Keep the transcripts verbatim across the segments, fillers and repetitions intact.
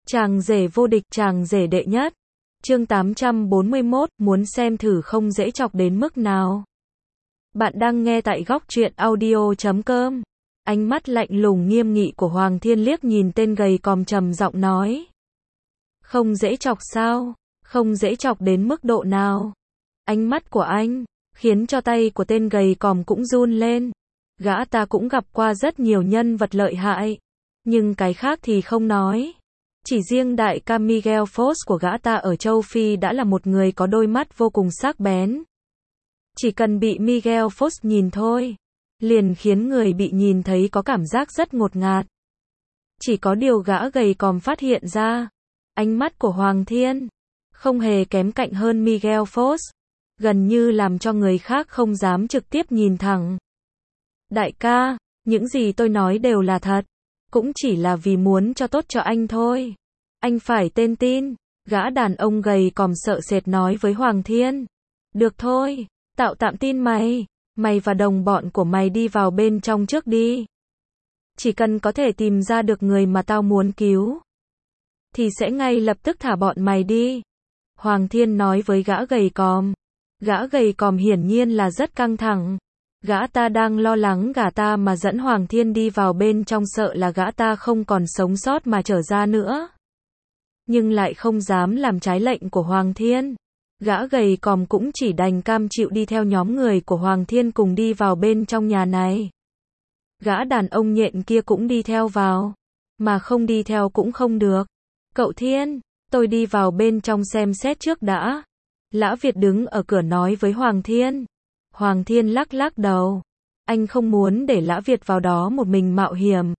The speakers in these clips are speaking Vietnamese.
Chàng rể vô địch, chàng rể đệ nhất. Chương tám trăm bốn mươi mốt, muốn xem thử không dễ chọc đến mức nào. Bạn đang nghe tại góc truyện audio chấm com. Ánh mắt lạnh lùng nghiêm nghị của Hoàng Thiên liếc nhìn tên gầy còm trầm giọng nói. Không dễ chọc sao? Không dễ chọc đến mức độ nào? Ánh mắt của anh khiến cho tay của tên gầy còm cũng run lên. Gã ta cũng gặp qua rất nhiều nhân vật lợi hại, nhưng cái khác thì không nói. Chỉ riêng đại ca Miguel Fox của gã ta ở châu Phi đã là một người có đôi mắt vô cùng sắc bén. Chỉ cần bị Miguel Fox nhìn thôi, liền khiến người bị nhìn thấy có cảm giác rất ngột ngạt. Chỉ có điều gã gầy còm phát hiện ra, ánh mắt của Hoàng Thiên không hề kém cạnh hơn Miguel Fox, gần như làm cho người khác không dám trực tiếp nhìn thẳng. Đại ca, những gì tôi nói đều là thật, cũng chỉ là vì muốn cho tốt cho anh thôi. Anh phải tên tin, gã đàn ông gầy còm sợ sệt nói với Hoàng Thiên. Được thôi, tạo tạm tin mày, mày và đồng bọn của mày đi vào bên trong trước đi. Chỉ cần có thể tìm ra được người mà tao muốn cứu, thì sẽ ngay lập tức thả bọn mày đi. Hoàng Thiên nói với gã gầy còm. Gã gầy còm hiển nhiên là rất căng thẳng. Gã ta đang lo lắng gã ta mà dẫn Hoàng Thiên đi vào bên trong, sợ là gã ta không còn sống sót mà trở ra nữa. Nhưng lại không dám làm trái lệnh của Hoàng Thiên. Gã gầy còm cũng chỉ đành cam chịu đi theo nhóm người của Hoàng Thiên cùng đi vào bên trong nhà này. Gã đàn ông nhện kia cũng đi theo vào, mà không đi theo cũng không được. Cậu Thiên, tôi đi vào bên trong xem xét trước đã. Lã Việt đứng ở cửa nói với Hoàng Thiên. Hoàng Thiên lắc lắc đầu. Anh không muốn để Lã Việt vào đó một mình mạo hiểm.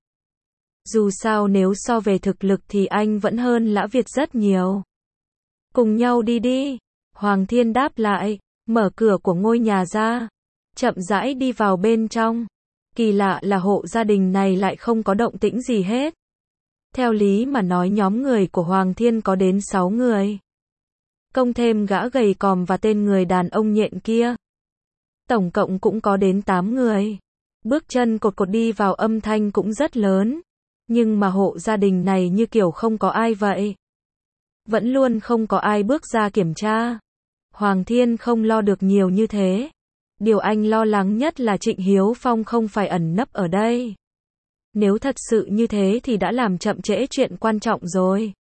Dù sao nếu so về thực lực thì anh vẫn hơn Lã Việt rất nhiều. Cùng nhau đi đi. Hoàng Thiên đáp lại, mở cửa của ngôi nhà ra, chậm rãi đi vào bên trong. Kỳ lạ là hộ gia đình này lại không có động tĩnh gì hết. Theo lý mà nói nhóm người của Hoàng Thiên có đến sáu người. Cộng thêm gã gầy còm và tên người đàn ông nhện kia, tổng cộng cũng có đến tám người. Bước chân cột cột đi vào, âm thanh cũng rất lớn. Nhưng mà hộ gia đình này như kiểu không có ai vậy. Vẫn luôn không có ai bước ra kiểm tra. Hoàng Thiên không lo được nhiều như thế. Điều anh lo lắng nhất là Trịnh Hiếu Phong không phải ẩn nấp ở đây. Nếu thật sự như thế thì đã làm chậm trễ chuyện quan trọng rồi.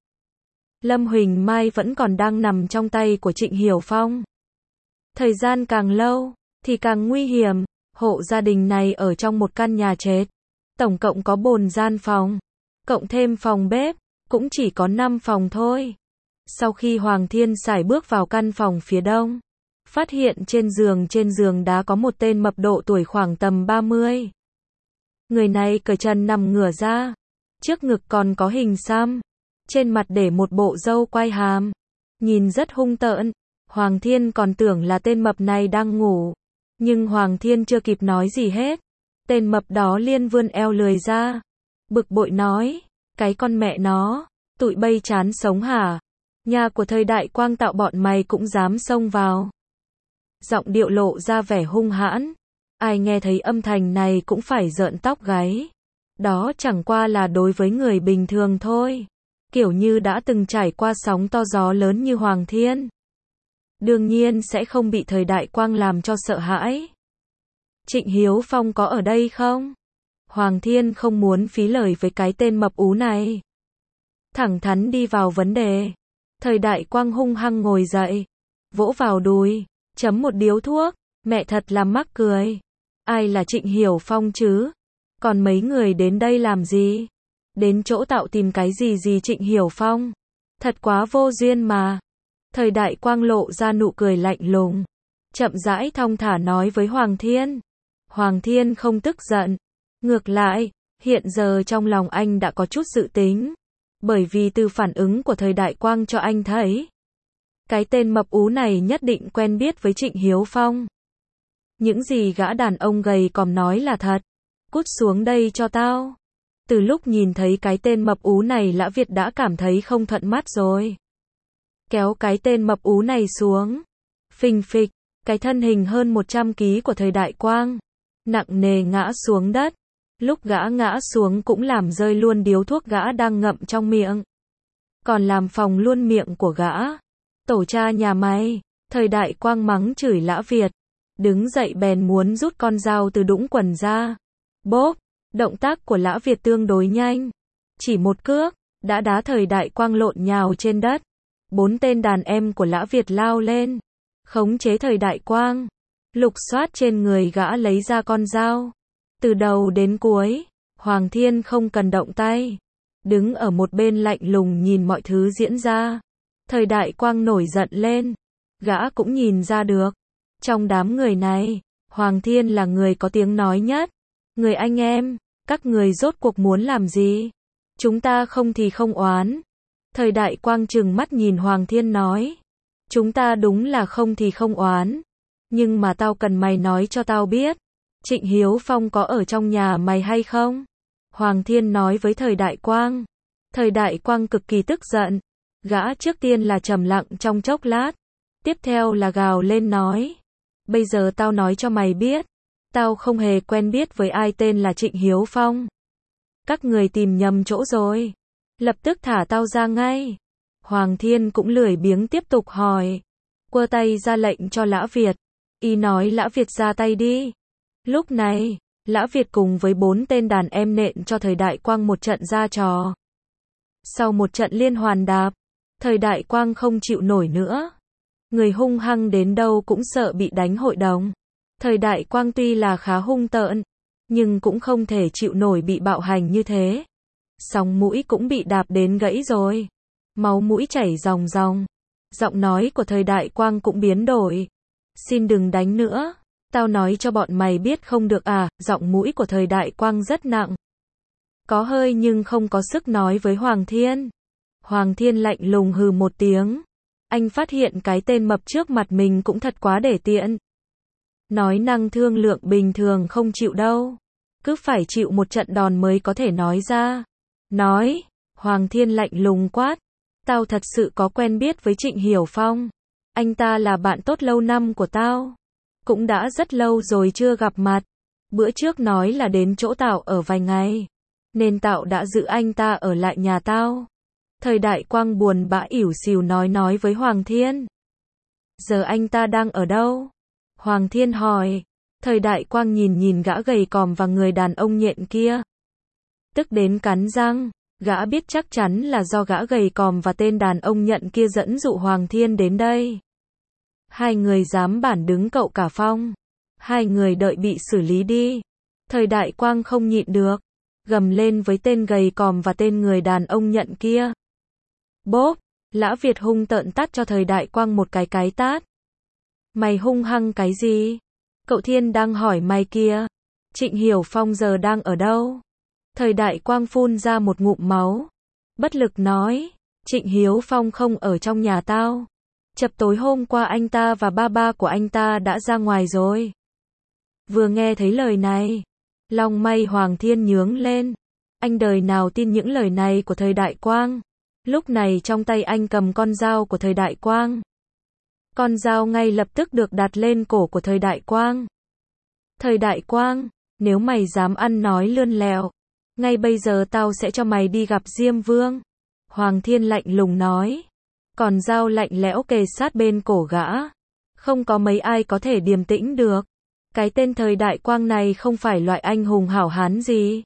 Lâm Huỳnh Mai vẫn còn đang nằm trong tay của Trịnh Hiếu Phong. Thời gian càng lâu thì càng nguy hiểm. Hộ gia đình này ở trong một căn nhà trệt. Tổng cộng có bốn gian phòng, cộng thêm phòng bếp, cũng chỉ có năm phòng thôi. Sau khi Hoàng Thiên sải bước vào căn phòng phía đông, phát hiện trên giường trên giường đá có một tên mập độ tuổi khoảng tầm ba mươi. Người này cởi trần nằm ngửa ra, trước ngực còn có hình xăm, trên mặt để một bộ râu quai hàm, nhìn rất hung tợn. Hoàng Thiên còn tưởng là tên mập này đang ngủ, nhưng Hoàng Thiên chưa kịp nói gì hết, tên mập đó liền vươn eo lười ra, bực bội nói, cái con mẹ nó, tụi bay chán sống hả? Nhà của thời Đại Quang tạo bọn mày cũng dám xông vào. Giọng điệu lộ ra vẻ hung hãn, ai nghe thấy âm thanh này cũng phải rợn tóc gáy. Đó chẳng qua là đối với người bình thường thôi, kiểu như đã từng trải qua sóng to gió lớn như Hoàng Thiên, đương nhiên sẽ không bị thời Đại Quang làm cho sợ hãi. Trịnh Hiếu Phong có ở đây không? Hoàng Thiên không muốn phí lời với cái tên mập ú này, thẳng thắn đi vào vấn đề. Thời Đại Quang hung hăng ngồi dậy, vỗ vào đùi, chấm một điếu thuốc. Mẹ thật là mắc cười. Ai là Trịnh Hiếu Phong chứ? Còn mấy người đến đây làm gì? Đến chỗ tạo tìm cái gì gì Trịnh Hiếu Phong? Thật quá vô duyên mà. Thời Đại Quang lộ ra nụ cười lạnh lùng, chậm rãi thong thả nói với Hoàng Thiên. Hoàng Thiên không tức giận. Ngược lại, hiện giờ trong lòng anh đã có chút dự tính. Bởi vì từ phản ứng của thời Đại Quang cho anh thấy, cái tên mập ú này nhất định quen biết với Trịnh Hiếu Phong. Những gì gã đàn ông gầy còm nói là thật. Cút xuống đây cho tao. Từ lúc nhìn thấy cái tên mập ú này, Lã Việt đã cảm thấy không thuận mắt rồi. Kéo cái tên mập ú này xuống. Phình phịch, cái thân hình hơn một trăm ki lô gam của thời Đại Quang nặng nề ngã xuống đất. Lúc gã ngã xuống cũng làm rơi luôn điếu thuốc gã đang ngậm trong miệng. còn làm phòng luôn miệng của gã. Tổ cha nhà mày. Thời Đại Quang mắng chửi Lã Việt. Đứng dậy bèn muốn rút con dao từ đũng quần ra. Bốp, động tác của Lã Việt tương đối nhanh. Chỉ một cước, đã đá Thời Đại Quang lộn nhào trên đất. Bốn tên đàn em của Lã Việt lao lên, khống chế Thời Đại Quang. Lục soát trên người gã lấy ra con dao. Từ đầu đến cuối, Hoàng Thiên không cần động tay. Đứng ở một bên lạnh lùng nhìn mọi thứ diễn ra. Thời Đại Quang nổi giận lên. Gã cũng nhìn ra được. Trong đám người này, Hoàng Thiên là người có tiếng nói nhất. Người anh em, các người rốt cuộc muốn làm gì? Chúng ta không thì không oán. Thời Đại Quang trừng mắt nhìn Hoàng Thiên nói. Chúng ta đúng là không thì không oán. Nhưng mà tao cần mày nói cho tao biết. Trịnh Hiếu Phong có ở trong nhà mày hay không? Hoàng Thiên nói với Thời Đại Quang. Thời Đại Quang cực kỳ tức giận. Gã trước tiên là trầm lặng trong chốc lát. Tiếp theo là gào lên nói. Bây giờ tao nói cho mày biết. Tao không hề quen biết với ai tên là Trịnh Hiếu Phong. Các người tìm nhầm chỗ rồi. Lập tức thả tao ra ngay. Hoàng Thiên cũng lười biếng tiếp tục hỏi. Quơ tay ra lệnh cho Lã Việt. Y nói Lã Việt ra tay đi. Lúc này, Lã Việt cùng với bốn tên đàn em nện cho Thời Đại Quang một trận ra trò. Sau một trận liên hoàn đạp, Thời Đại Quang không chịu nổi nữa. Người hung hăng đến đâu cũng sợ bị đánh hội đồng. Thời Đại Quang tuy là khá hung tợn, nhưng cũng không thể chịu nổi bị bạo hành như thế. Sóng mũi cũng bị đạp đến gãy rồi. Máu mũi chảy ròng ròng. Giọng nói của Thời Đại Quang cũng biến đổi. Xin đừng đánh nữa. Tao nói cho bọn mày biết không được à. Giọng mũi của Thời Đại Quang rất nặng. Có hơi nhưng không có sức nói với Hoàng Thiên. Hoàng Thiên lạnh lùng hừ một tiếng. Anh phát hiện cái tên mập trước mặt mình cũng thật quá để tiện. Nói năng thương lượng bình thường không chịu đâu. Cứ phải chịu một trận đòn mới có thể nói ra. Nói. Hoàng Thiên lạnh lùng quát. Tao thật sự có quen biết với Trịnh Hiểu Phong. Anh ta là bạn tốt lâu năm của tao. Cũng đã rất lâu rồi chưa gặp mặt. Bữa trước nói là đến chỗ Tạo ở vài ngày. Nên Tạo đã giữ anh ta ở lại nhà tao. Thời Đại Quang buồn bã ỉu xìu nói nói với Hoàng Thiên. Giờ anh ta đang ở đâu? Hoàng Thiên hỏi. Thời Đại Quang nhìn nhìn gã gầy còm và người đàn ông nhện kia. Tức đến cắn răng. Gã biết chắc chắn là do gã gầy còm và tên đàn ông nhện kia dẫn dụ Hoàng Thiên đến đây. Hai người dám bản đứng cậu cả Phong. Hai người đợi bị xử lý đi. Thời Đại Quang không nhịn được. Gầm lên với tên gầy còm và tên người đàn ông nhện kia. Bốp, Lã Việt hung tợn tát cho Thời Đại Quang một cái cái tát. Mày hung hăng cái gì? Cậu Thiên đang hỏi mày kia. Trịnh Hiểu Phong giờ đang ở đâu? Thời Đại Quang phun ra một ngụm máu. Bất lực nói. Trịnh Hiếu Phong không ở trong nhà tao. Chập tối hôm qua anh ta và ba ba của anh ta đã ra ngoài rồi. Vừa nghe thấy lời này, lòng mày Hoàng Thiên nhướng lên. Anh đời nào tin những lời này của Thời Đại Quang. Lúc này trong tay anh cầm con dao của Thời Đại Quang. Con dao ngay lập tức được đặt lên cổ của Thời Đại Quang. Thời Đại Quang, nếu mày dám ăn nói lươn lẹo, ngay bây giờ tao sẽ cho mày đi gặp Diêm Vương. Hoàng Thiên lạnh lùng nói. Còn dao lạnh lẽo kề sát bên cổ gã. Không có mấy ai có thể điềm tĩnh được. Cái tên Thời Đại Quang này không phải loại anh hùng hảo hán gì.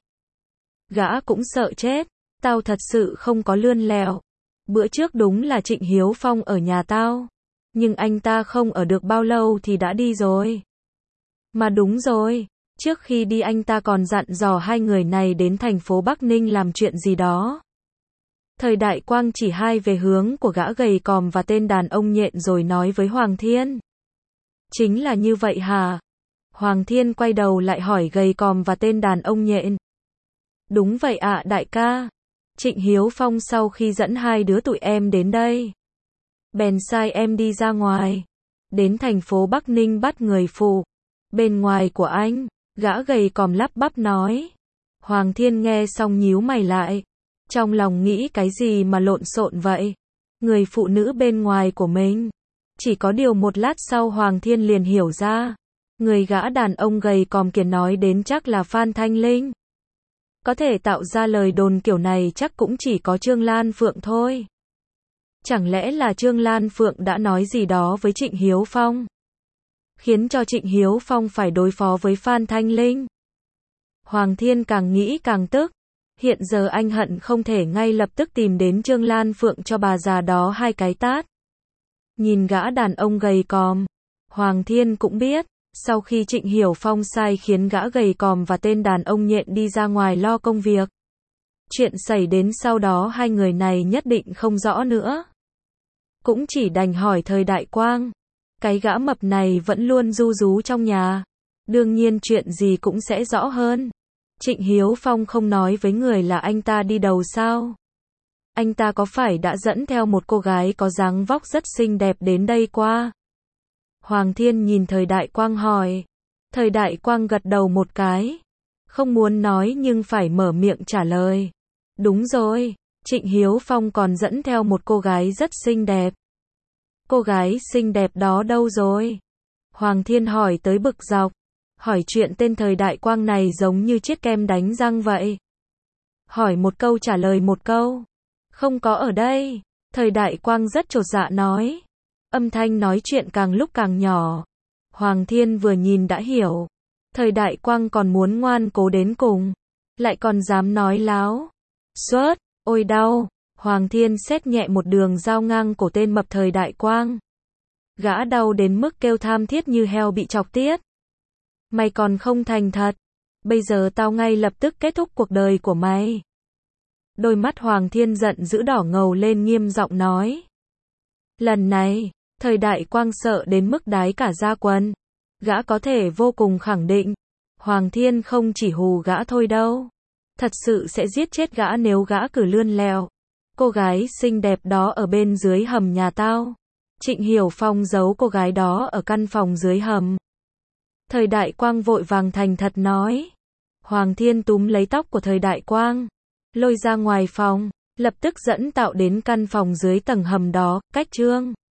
Gã cũng sợ chết. Tao thật sự không có lươn lẹo. Bữa trước đúng là Trịnh Hiếu Phong ở nhà tao. Nhưng anh ta không ở được bao lâu thì đã đi rồi. Mà đúng rồi. Trước khi đi anh ta còn dặn dò hai người này đến thành phố Bắc Ninh làm chuyện gì đó. Thời Đại Quang chỉ hai về hướng của gã gầy còm và tên đàn ông nhện rồi nói với Hoàng Thiên. Chính là như vậy hả? Hoàng Thiên quay đầu lại hỏi gầy còm và tên đàn ông nhện. Đúng vậy ạ đại ca. Trịnh Hiếu Phong sau khi dẫn hai đứa tụi em đến đây, bèn sai em đi ra ngoài. Đến thành phố Bắc Ninh bắt người phụ. Bên ngoài của anh, gã gầy còm lắp bắp nói. Hoàng Thiên nghe xong nhíu mày lại. Trong lòng nghĩ cái gì mà lộn xộn vậy? Người phụ nữ bên ngoài của mình. Chỉ có điều một lát sau Hoàng Thiên liền hiểu ra. Người gã đàn ông gầy còm kia nói đến chắc là Phan Thanh Linh. Có thể tạo ra lời đồn kiểu này chắc cũng chỉ có Trương Lan Phượng thôi. Chẳng lẽ là Trương Lan Phượng đã nói gì đó với Trịnh Hiếu Phong, khiến cho Trịnh Hiếu Phong phải đối phó với Phan Thanh Linh? Hoàng Thiên càng nghĩ càng tức. Hiện giờ anh hận không thể ngay lập tức tìm đến Trương Lan Phượng cho bà già đó hai cái tát. Nhìn gã đàn ông gầy còm, Hoàng Thiên cũng biết, sau khi Trịnh Hiểu Phong sai khiến gã gầy còm và tên đàn ông nhện đi ra ngoài lo công việc, chuyện xảy đến sau đó hai người này nhất định không rõ nữa. Cũng chỉ đành hỏi Thời Đại Quang. Cái gã mập này vẫn luôn ru rú trong nhà, đương nhiên chuyện gì cũng sẽ rõ hơn. Trịnh Hiếu Phong không nói với người là anh ta đi đầu sao? Anh ta có phải đã dẫn theo một cô gái có dáng vóc rất xinh đẹp đến đây qua? Hoàng Thiên nhìn Thời Đại Quang hỏi. Thời Đại Quang gật đầu một cái, không muốn nói nhưng phải mở miệng trả lời. Đúng rồi, Trịnh Hiếu Phong còn dẫn theo một cô gái rất xinh đẹp. Cô gái xinh đẹp đó đâu rồi? Hoàng Thiên hỏi tới bực dọc. Hỏi chuyện tên Thời Đại Quang này giống như chiết kem đánh răng vậy. Hỏi một câu trả lời một câu. Không có ở đây. Thời Đại Quang rất chột dạ nói. Âm thanh nói chuyện càng lúc càng nhỏ. Hoàng Thiên vừa nhìn đã hiểu. Thời Đại Quang còn muốn ngoan cố đến cùng, lại còn dám nói láo. Suốt, ôi đau. Hoàng Thiên xét nhẹ một đường dao ngang cổ tên mập Thời Đại Quang. Gã đau đến mức kêu tham thiết như heo bị chọc tiết. Mày còn không thành thật, bây giờ tao ngay lập tức kết thúc cuộc đời của mày. Đôi mắt Hoàng Thiên giận dữ đỏ ngầu lên, nghiêm giọng nói. Lần này, Thời Đại Quang sợ đến mức đái cả da quần. Gã có thể vô cùng khẳng định, Hoàng Thiên không chỉ hù gã thôi đâu, thật sự sẽ giết chết gã nếu gã cứ lươn lẹo. Cô gái xinh đẹp đó ở bên dưới hầm nhà tao. Trịnh Hiểu Phong giấu cô gái đó ở căn phòng dưới hầm. Thời Đại Quang vội vàng thành thật nói. Hoàng Thiên túm lấy tóc của Thời Đại Quang, lôi ra ngoài phòng, lập tức dẫn Tạo đến căn phòng dưới tầng hầm đó. Cách Trương